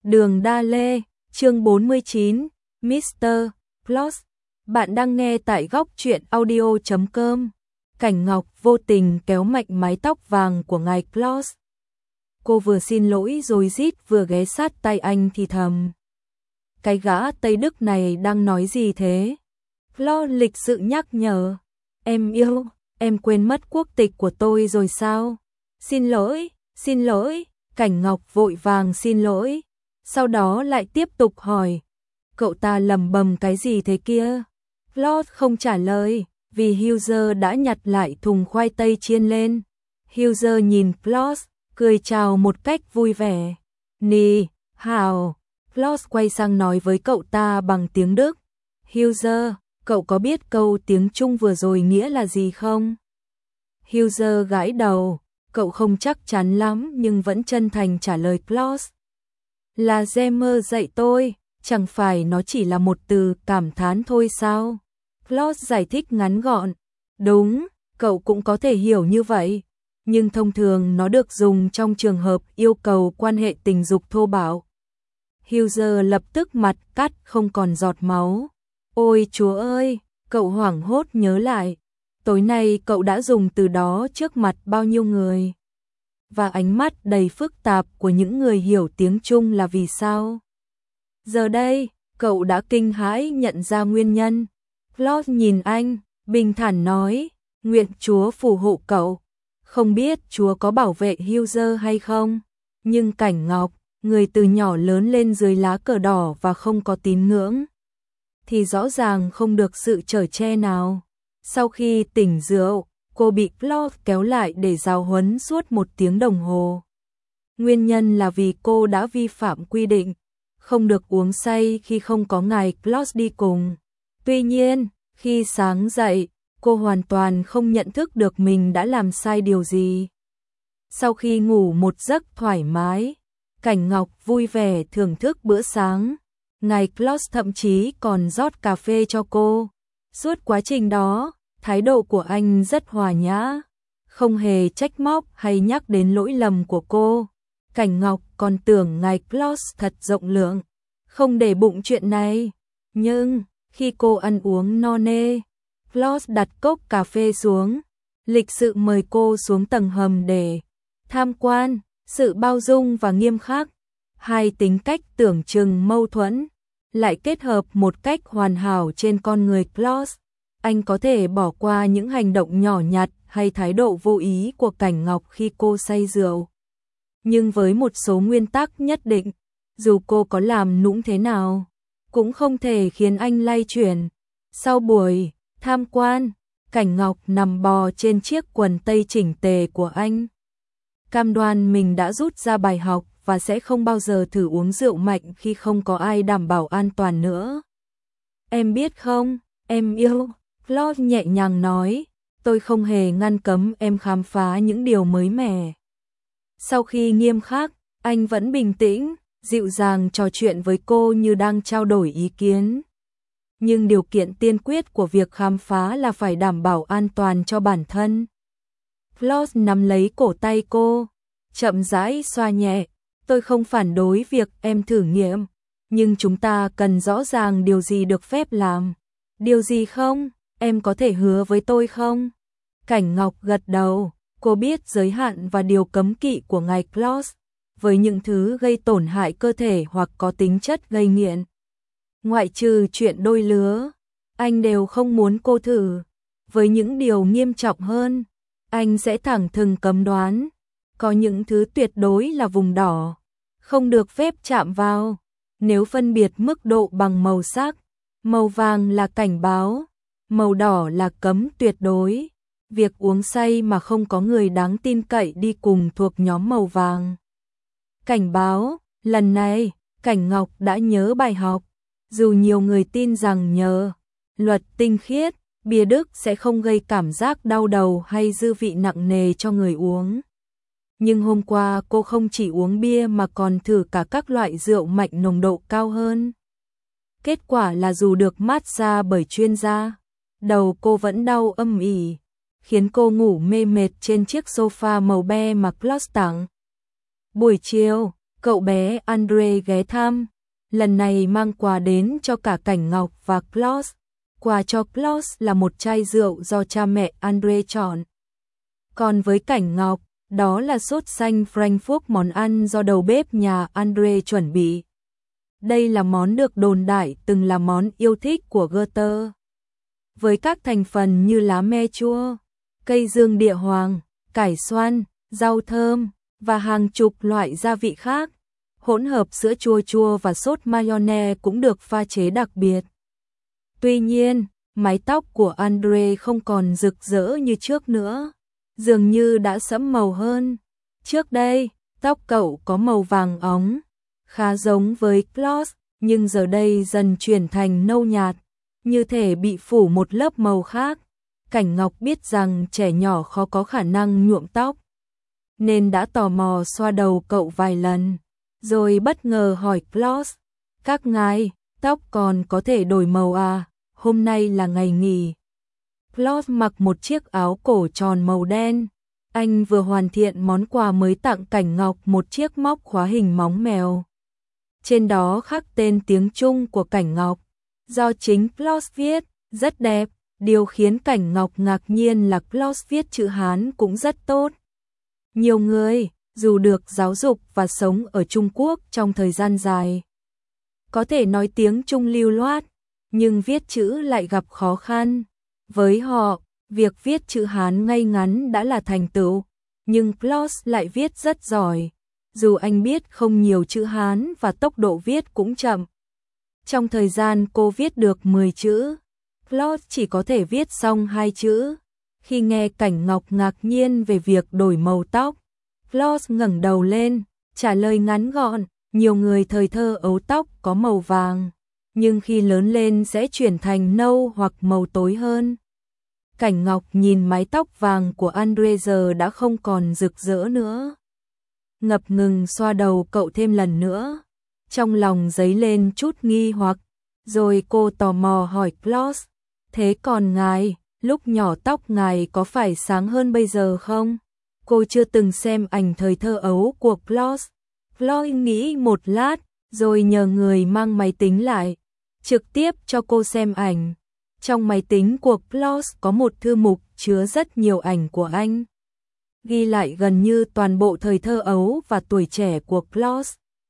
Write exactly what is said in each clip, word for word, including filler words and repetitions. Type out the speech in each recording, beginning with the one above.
Đường Đa Lê, chương bốn mươi chín, mít tơ Plus. Bạn đang nghe tại góc truyện audio chấm com. Cảnh Ngọc vô tình kéo mạnh mái tóc vàng của ngài Plus. Cô vừa xin lỗi rồi rít vừa ghé sát tay anh thì thầm. Cái gã Tây Đức này đang nói gì thế? Lo lịch sự nhắc nhở. Em yêu, em quên mất quốc tịch của tôi rồi sao? Xin lỗi, xin lỗi. Cảnh Ngọc vội vàng xin lỗi. Sau đó lại tiếp tục hỏi. Cậu ta lầm bầm cái gì thế kia? Lord không trả lời, vì Hughes đã nhặt lại thùng khoai tây chiên lên. Hughes nhìn Plus, cười chào một cách vui vẻ. Nì, hào. Plus quay sang nói với cậu ta bằng tiếng Đức. Hughes, cậu có biết câu tiếng Trung vừa rồi nghĩa là gì không? Hughes gãi đầu, cậu không chắc chắn lắm nhưng vẫn chân thành trả lời Plus. Là Zemmer dạy tôi, chẳng phải nó chỉ là một từ cảm thán thôi sao? Plus giải thích ngắn gọn. Đúng, cậu cũng có thể hiểu như vậy, nhưng thông thường nó được dùng trong trường hợp yêu cầu quan hệ tình dục thô bạo. Hughes lập tức mặt cắt không còn giọt máu. Ôi chúa ơi, cậu hoảng hốt nhớ lại. Tối nay cậu đã dùng từ đó trước mặt bao nhiêu người? Và ánh mắt đầy phức tạp của những người hiểu tiếng Trung là vì sao? Giờ đây, cậu đã kinh hãi nhận ra nguyên nhân. Claude nhìn anh, bình thản nói, nguyện Chúa phù hộ cậu. Không biết Chúa có bảo vệ Hughes hay không, nhưng Cảnh Ngọc, người từ nhỏ lớn lên dưới lá cờ đỏ và không có tín ngưỡng, thì rõ ràng không được sự chở che nào. Sau khi tỉnh rượu, cô bị Claude kéo lại để giáo huấn suốt một tiếng đồng hồ. Nguyên nhân là vì cô đã vi phạm quy định, không được uống say khi không có ngài Claude đi cùng. Tuy nhiên, khi sáng dậy, cô hoàn toàn không nhận thức được mình đã làm sai điều gì. Sau khi ngủ một giấc thoải mái, Cảnh Ngọc vui vẻ thưởng thức bữa sáng. Ngài Claude thậm chí còn rót cà phê cho cô. Suốt quá trình đó, thái độ của anh rất hòa nhã, không hề trách móc hay nhắc đến lỗi lầm của cô. Cảnh Ngọc còn tưởng ngài Claude thật rộng lượng, không để bụng chuyện này. Nhưng, khi cô ăn uống no nê, Claude đặt cốc cà phê xuống, lịch sự mời cô xuống tầng hầm để tham quan. Sự bao dung và nghiêm khắc, hai tính cách tưởng chừng mâu thuẫn, lại kết hợp một cách hoàn hảo trên con người Claude. Anh có thể bỏ qua những hành động nhỏ nhặt hay thái độ vô ý của Cảnh Ngọc khi cô say rượu. Nhưng với một số nguyên tắc nhất định, dù cô có làm nũng thế nào, cũng không thể khiến anh lay chuyển. Sau buổi tham quan, Cảnh Ngọc nằm bò trên chiếc quần tây chỉnh tề của anh. Cam đoan mình đã rút ra bài học và sẽ không bao giờ thử uống rượu mạnh khi không có ai đảm bảo an toàn nữa. Em biết không, em yêu, Claude nhẹ nhàng nói, tôi không hề ngăn cấm em khám phá những điều mới mẻ. Sau khi nghiêm khắc, anh vẫn bình tĩnh, dịu dàng trò chuyện với cô như đang trao đổi ý kiến. Nhưng điều kiện tiên quyết của việc khám phá là phải đảm bảo an toàn cho bản thân. Claude nắm lấy cổ tay cô, chậm rãi xoa nhẹ, tôi không phản đối việc em thử nghiệm, nhưng chúng ta cần rõ ràng điều gì được phép làm. Điều gì không, em có thể hứa với tôi không? Cảnh Ngọc gật đầu, cô biết giới hạn và điều cấm kỵ của ngài Claude, với những thứ gây tổn hại cơ thể hoặc có tính chất gây nghiện. Ngoại trừ chuyện đôi lứa, anh đều không muốn cô thử. Với những điều nghiêm trọng hơn, anh sẽ thẳng thừng cấm đoán. Có những thứ tuyệt đối là vùng đỏ, không được phép chạm vào. Nếu phân biệt mức độ bằng màu sắc, màu vàng là cảnh báo, màu đỏ là cấm tuyệt đối. Việc uống say mà không có người đáng tin cậy đi cùng thuộc nhóm màu vàng. Cảnh báo, lần này, Cảnh Ngọc đã nhớ bài học. Dù nhiều người tin rằng nhờ luật tinh khiết, bia Đức sẽ không gây cảm giác đau đầu hay dư vị nặng nề cho người uống. Nhưng hôm qua cô không chỉ uống bia mà còn thử cả các loại rượu mạnh nồng độ cao hơn. Kết quả là dù được massage bởi chuyên gia, đầu cô vẫn đau âm ỉ, khiến cô ngủ mê mệt trên chiếc sofa màu be mà Claude tặng. Buổi chiều, cậu bé Andre ghé thăm, lần này mang quà đến cho cả Cảnh Ngọc và Klaus. Quà cho Klaus là một chai rượu do cha mẹ Andre chọn. Còn với Cảnh Ngọc, đó là sốt xanh Frankfurt, món ăn do đầu bếp nhà Andre chuẩn bị. Đây là món được đồn đại từng là món yêu thích của Goethe. Với các thành phần như lá me chua, cây dương địa hoàng, cải xoăn, rau thơm và hàng chục loại gia vị khác, hỗn hợp sữa chua chua và sốt mayonnaise cũng được pha chế đặc biệt. Tuy nhiên, mái tóc của Andre không còn rực rỡ như trước nữa, dường như đã sẫm màu hơn. Trước đây, tóc cậu có màu vàng óng, khá giống với Klaus, nhưng giờ đây dần chuyển thành nâu nhạt, như thể bị phủ một lớp màu khác. Cảnh Ngọc biết rằng trẻ nhỏ khó có khả năng nhuộm tóc, nên đã tò mò xoa đầu cậu vài lần, rồi bất ngờ hỏi Klaus, các ngài, tóc còn có thể đổi màu à, hôm nay là ngày nghỉ. Klaus mặc một chiếc áo cổ tròn màu đen, anh vừa hoàn thiện món quà mới tặng Cảnh Ngọc, một chiếc móc khóa hình móng mèo. Trên đó khắc tên tiếng Trung của Cảnh Ngọc, do chính Klaus viết, rất đẹp. Điều khiến Cảnh Ngọc ngạc nhiên là Klaus viết chữ Hán cũng rất tốt. Nhiều người, dù được giáo dục và sống ở Trung Quốc trong thời gian dài, có thể nói tiếng Trung lưu loát, nhưng viết chữ lại gặp khó khăn. Với họ, việc viết chữ Hán ngay ngắn đã là thành tựu, nhưng Klaus lại viết rất giỏi. Dù anh biết không nhiều chữ Hán và tốc độ viết cũng chậm. Trong thời gian cô viết được mười chữ, Klaus chỉ có thể viết xong hai chữ. Khi nghe Cảnh Ngọc ngạc nhiên về việc đổi màu tóc, Klaus ngẩng đầu lên, trả lời ngắn gọn, nhiều người thời thơ ấu tóc có màu vàng, nhưng khi lớn lên sẽ chuyển thành nâu hoặc màu tối hơn. Cảnh Ngọc nhìn mái tóc vàng của Andre giờ đã không còn rực rỡ nữa. Ngập ngừng xoa đầu cậu thêm lần nữa, trong lòng dấy lên chút nghi hoặc, rồi cô tò mò hỏi Klaus, thế còn ngài, lúc nhỏ tóc ngài có phải sáng hơn bây giờ không? Cô chưa từng xem ảnh thời thơ ấu của Klaus. Klaus nghĩ một lát, rồi nhờ người mang máy tính lại, trực tiếp cho cô xem ảnh. Trong máy tính của Klaus có một thư mục chứa rất nhiều ảnh của anh, ghi lại gần như toàn bộ thời thơ ấu và tuổi trẻ của Klaus.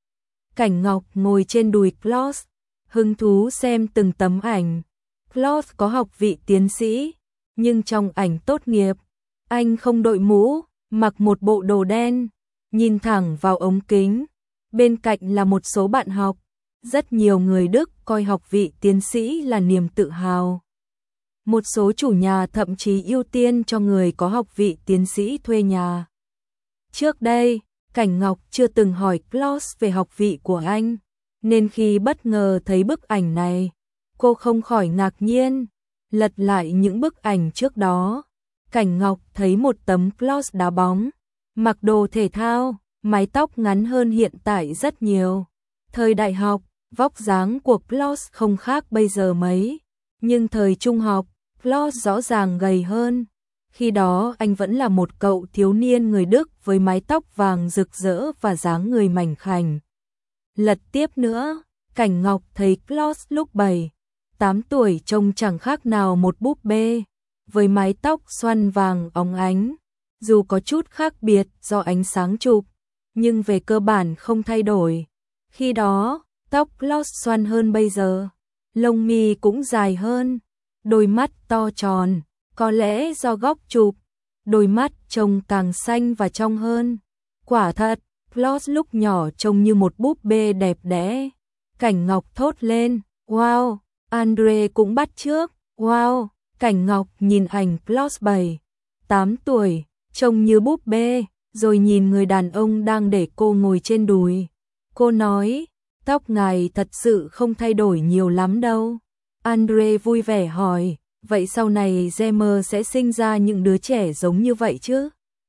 Cảnh Ngọc ngồi trên đùi Klaus, hứng thú xem từng tấm ảnh. Klaus có học vị tiến sĩ, nhưng trong ảnh tốt nghiệp, anh không đội mũ, mặc một bộ đồ đen, nhìn thẳng vào ống kính. Bên cạnh là một số bạn học, rất nhiều người Đức coi học vị tiến sĩ là niềm tự hào. Một số chủ nhà thậm chí ưu tiên cho người có học vị tiến sĩ thuê nhà. Trước đây, Cảnh Ngọc chưa từng hỏi Klaus về học vị của anh, nên khi bất ngờ thấy bức ảnh này, cô không khỏi ngạc nhiên. Lật lại những bức ảnh trước đó, Cảnh Ngọc thấy một tấm Klaus đá bóng, mặc đồ thể thao, mái tóc ngắn hơn hiện tại rất nhiều. Thời đại học, vóc dáng của Klaus không khác bây giờ mấy, nhưng thời trung học, Klaus rõ ràng gầy hơn. Khi đó anh vẫn là một cậu thiếu niên người Đức với mái tóc vàng rực rỡ và dáng người mảnh khảnh. Lật tiếp nữa, Cảnh Ngọc thấy Klaus lúc bảy, tám tuổi trông chẳng khác nào một búp bê, với mái tóc xoăn vàng óng ánh. Dù có chút khác biệt do ánh sáng chụp, nhưng về cơ bản không thay đổi. Khi đó, tóc Klaus xoăn hơn bây giờ, lông mi cũng dài hơn, đôi mắt to tròn, có lẽ do góc chụp, đôi mắt trông càng xanh và trong hơn. Quả thật, Klaus lúc nhỏ trông như một búp bê đẹp đẽ. Cảnh Ngọc thốt lên, wow, Andre cũng bắt chước, wow. Cảnh Ngọc nhìn ảnh Klaus bảy, tám tuổi, trông như búp bê, rồi nhìn người đàn ông đang để cô ngồi trên đùi. Cô nói, tóc ngài thật sự không thay đổi nhiều lắm đâu. Andre vui vẻ hỏi, vậy sau này Zemer sẽ sinh ra những đứa trẻ giống như vậy chứ?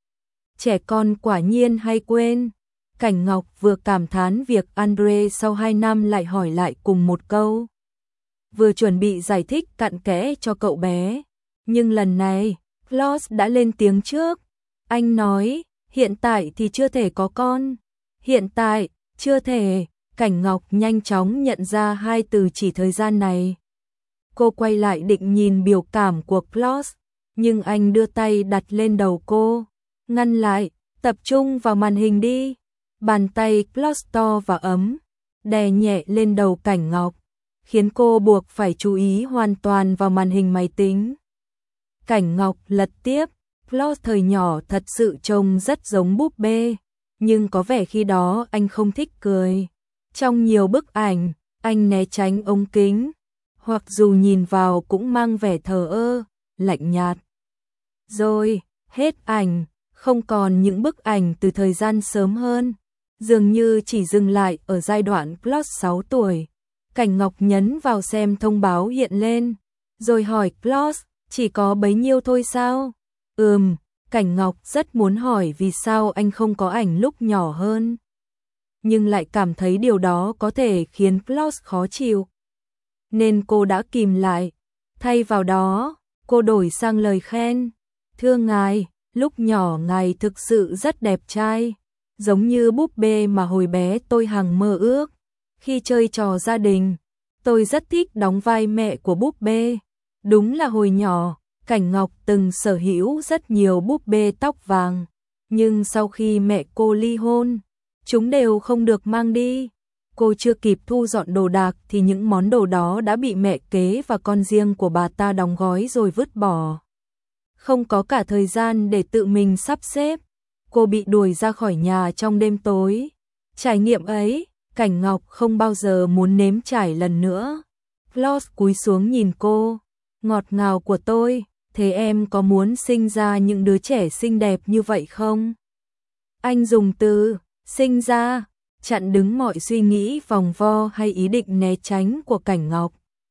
Trẻ con quả nhiên hay quên. Cảnh Ngọc vừa cảm thán việc Andre sau hai năm lại hỏi lại cùng một câu, vừa chuẩn bị giải thích cặn kẽ cho cậu bé. Nhưng lần này, Klaus đã lên tiếng trước. Anh nói, hiện tại thì chưa thể có con. Hiện tại, Chưa thể, Cảnh Ngọc nhanh chóng nhận ra hai từ chỉ thời gian này. Cô quay lại định nhìn biểu cảm của Klaus, nhưng anh đưa tay đặt lên đầu cô, ngăn lại, tập trung vào màn hình đi. Bàn tay Klaus to và ấm, đè nhẹ lên đầu Cảnh Ngọc, khiến cô buộc phải chú ý hoàn toàn vào màn hình máy tính. Cảnh Ngọc lật tiếp, Klaus thời nhỏ thật sự trông rất giống búp bê, nhưng có vẻ khi đó anh không thích cười. Trong nhiều bức ảnh, anh né tránh ống kính, hoặc dù nhìn vào cũng mang vẻ thờ ơ, lạnh nhạt. Rồi, hết ảnh, không còn những bức ảnh từ thời gian sớm hơn, dường như chỉ dừng lại ở giai đoạn Klaus sáu tuổi. Cảnh Ngọc nhấn vào xem thông báo hiện lên, rồi hỏi Klaus, chỉ có bấy nhiêu thôi sao? Ừm, Cảnh Ngọc rất muốn hỏi vì sao anh không có ảnh lúc nhỏ hơn, nhưng lại cảm thấy điều đó có thể khiến Klaus khó chịu. Nên cô đã kìm lại, thay vào đó, cô đổi sang lời khen. Thưa ngài, lúc nhỏ ngài thực sự rất đẹp trai, giống như búp bê mà hồi bé tôi hằng mơ ước. Khi chơi trò gia đình, tôi rất thích đóng vai mẹ của búp bê. Đúng là hồi nhỏ, Cảnh Ngọc từng sở hữu rất nhiều búp bê tóc vàng, nhưng sau khi mẹ cô ly hôn, chúng đều không được mang đi. Cô chưa kịp thu dọn đồ đạc thì những món đồ đó đã bị mẹ kế và con riêng của bà ta đóng gói rồi vứt bỏ. Không có cả thời gian để tự mình sắp xếp, cô bị đuổi ra khỏi nhà trong đêm tối. Trải nghiệm ấy, Cảnh Ngọc không bao giờ muốn nếm trải lần nữa. Klaus cúi xuống nhìn cô, ngọt ngào của tôi, thế em có muốn sinh ra những đứa trẻ xinh đẹp như vậy không? Anh dùng từ sinh ra chặn đứng mọi suy nghĩ vòng vo hay ý định né tránh của Cảnh Ngọc,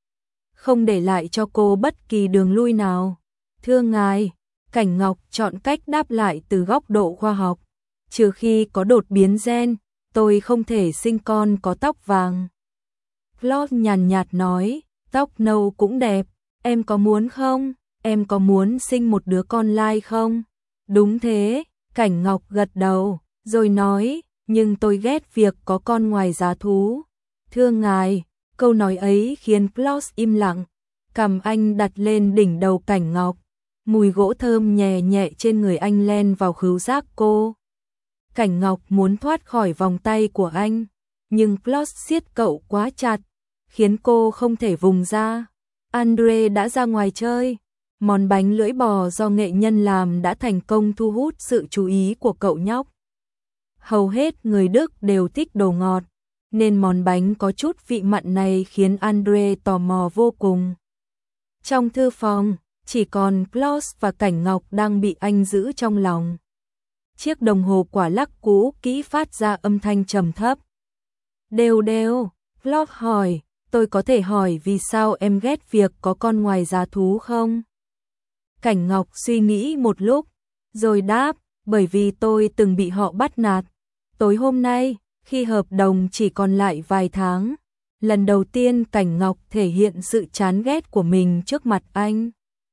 không để lại cho cô bất kỳ đường lui nào. Thưa ngài, Cảnh Ngọc chọn cách đáp lại từ góc độ khoa học. Trừ khi có đột biến gen, tôi không thể sinh con có tóc vàng. Klaus nhàn nhạt nói, tóc nâu cũng đẹp, em có muốn không? Em có muốn sinh một đứa con lai không? Đúng thế, Cảnh Ngọc gật đầu, rồi nói, nhưng tôi ghét việc có con ngoài giá thú. Thưa ngài, câu nói ấy khiến Klaus im lặng, cằm anh đặt lên đỉnh đầu Cảnh Ngọc, mùi gỗ thơm nhẹ nhẹ trên người anh len vào khứu giác cô. Cảnh Ngọc muốn thoát khỏi vòng tay của anh, nhưng Klaus siết cậu quá chặt, khiến cô không thể vùng ra. Andre đã ra ngoài chơi, món bánh lưỡi bò do nghệ nhân làm đã thành công thu hút sự chú ý của cậu nhóc. Hầu hết người Đức đều thích đồ ngọt, nên món bánh có chút vị mặn này khiến Andre tò mò vô cùng. Trong thư phòng, chỉ còn Klaus và Cảnh Ngọc đang bị anh giữ trong lòng. Chiếc đồng hồ quả lắc cũ kỹ phát ra âm thanh trầm thấp. Đều đều, Klaus hỏi, tôi có thể hỏi vì sao em ghét việc có con ngoài giá thú không? Cảnh Ngọc suy nghĩ một lúc, rồi đáp, bởi vì tôi từng bị họ bắt nạt. Tối hôm nay, khi hợp đồng chỉ còn lại vài tháng, lần đầu tiên Cảnh Ngọc thể hiện sự chán ghét của mình trước mặt anh.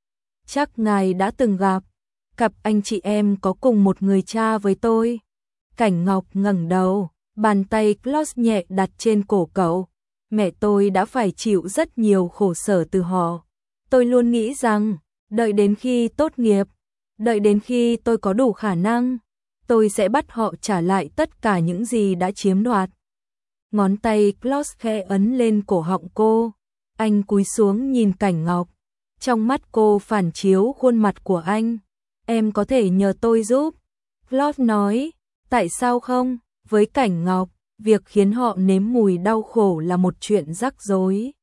Chắc ngài đã từng gặp, cặp anh chị em có cùng một người cha với tôi. Cảnh Ngọc ngẩng đầu, bàn tay Klaus nhẹ đặt trên cổ cậu. Mẹ tôi đã phải chịu rất nhiều khổ sở từ họ. Tôi luôn nghĩ rằng, đợi đến khi tốt nghiệp, đợi đến khi tôi có đủ khả năng, tôi sẽ bắt họ trả lại tất cả những gì đã chiếm đoạt. Ngón tay Klaus khẽ ấn lên cổ họng cô. Anh cúi xuống nhìn Cảnh Ngọc. Trong mắt cô phản chiếu khuôn mặt của anh. Em có thể nhờ tôi giúp. Klaus nói, tại sao không? Với Cảnh Ngọc, việc khiến họ nếm mùi đau khổ là một chuyện rắc rối.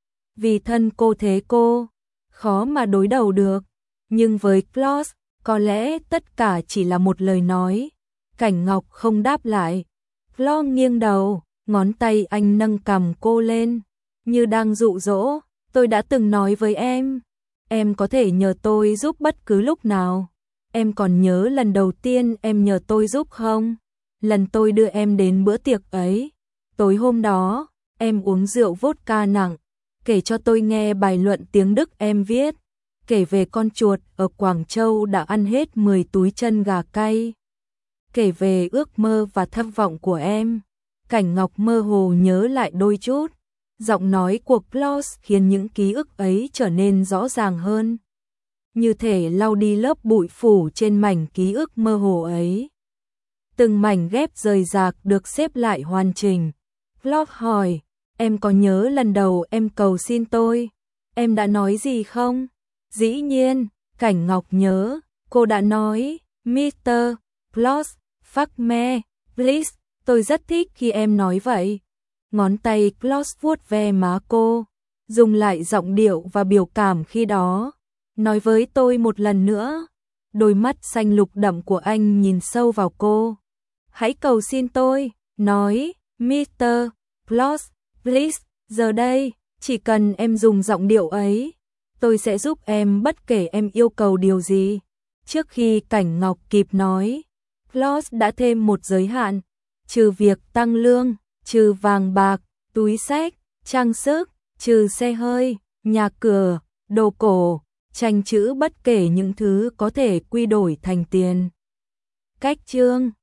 Vì thân cô thế cô, khó mà đối đầu được. Nhưng với Klaus, có lẽ tất cả chỉ là một lời nói. Cảnh Ngọc không đáp lại. Klaus nghiêng đầu, ngón tay anh nâng cằm cô lên, như đang dụ dỗ. Tôi đã từng nói với em, em có thể nhờ tôi giúp bất cứ lúc nào. Em còn nhớ lần đầu tiên em nhờ tôi giúp không? Lần tôi đưa em đến bữa tiệc ấy. Tối hôm đó, em uống rượu vodka nặng, kể cho tôi nghe bài luận tiếng Đức em viết, kể về con chuột ở Quảng Châu đã ăn hết mười túi chân gà cay, kể về ước mơ và tham vọng của em. Cảnh Ngọc mơ hồ nhớ lại đôi chút. Giọng nói của Klaus khiến những ký ức ấy trở nên rõ ràng hơn. Như thể lau đi lớp bụi phủ trên mảnh ký ức mơ hồ ấy. Từng mảnh ghép rời rạc được xếp lại hoàn chỉnh. Klaus hỏi, em có nhớ lần đầu em cầu xin tôi, em đã nói gì không? Dĩ nhiên, Cảnh Ngọc nhớ, cô đã nói, mít tơ Klaus, fuck me, please, tôi rất thích khi em nói vậy. Ngón tay Klaus vuốt ve má cô, dùng lại giọng điệu và biểu cảm khi đó. Nói với tôi một lần nữa. Đôi mắt xanh lục đậm của anh nhìn sâu vào cô. Hãy cầu xin tôi, nói, mít tơ Klaus, please, giờ đây, chỉ cần em dùng giọng điệu ấy, tôi sẽ giúp em bất kể em yêu cầu điều gì. Trước khi Cảnh Ngọc kịp nói, Klaus đã thêm một giới hạn, trừ việc tăng lương, trừ vàng bạc, túi xách, trang sức, trừ xe hơi, nhà cửa, đồ cổ, tranh chữ bất kể những thứ có thể quy đổi thành tiền. Cách chương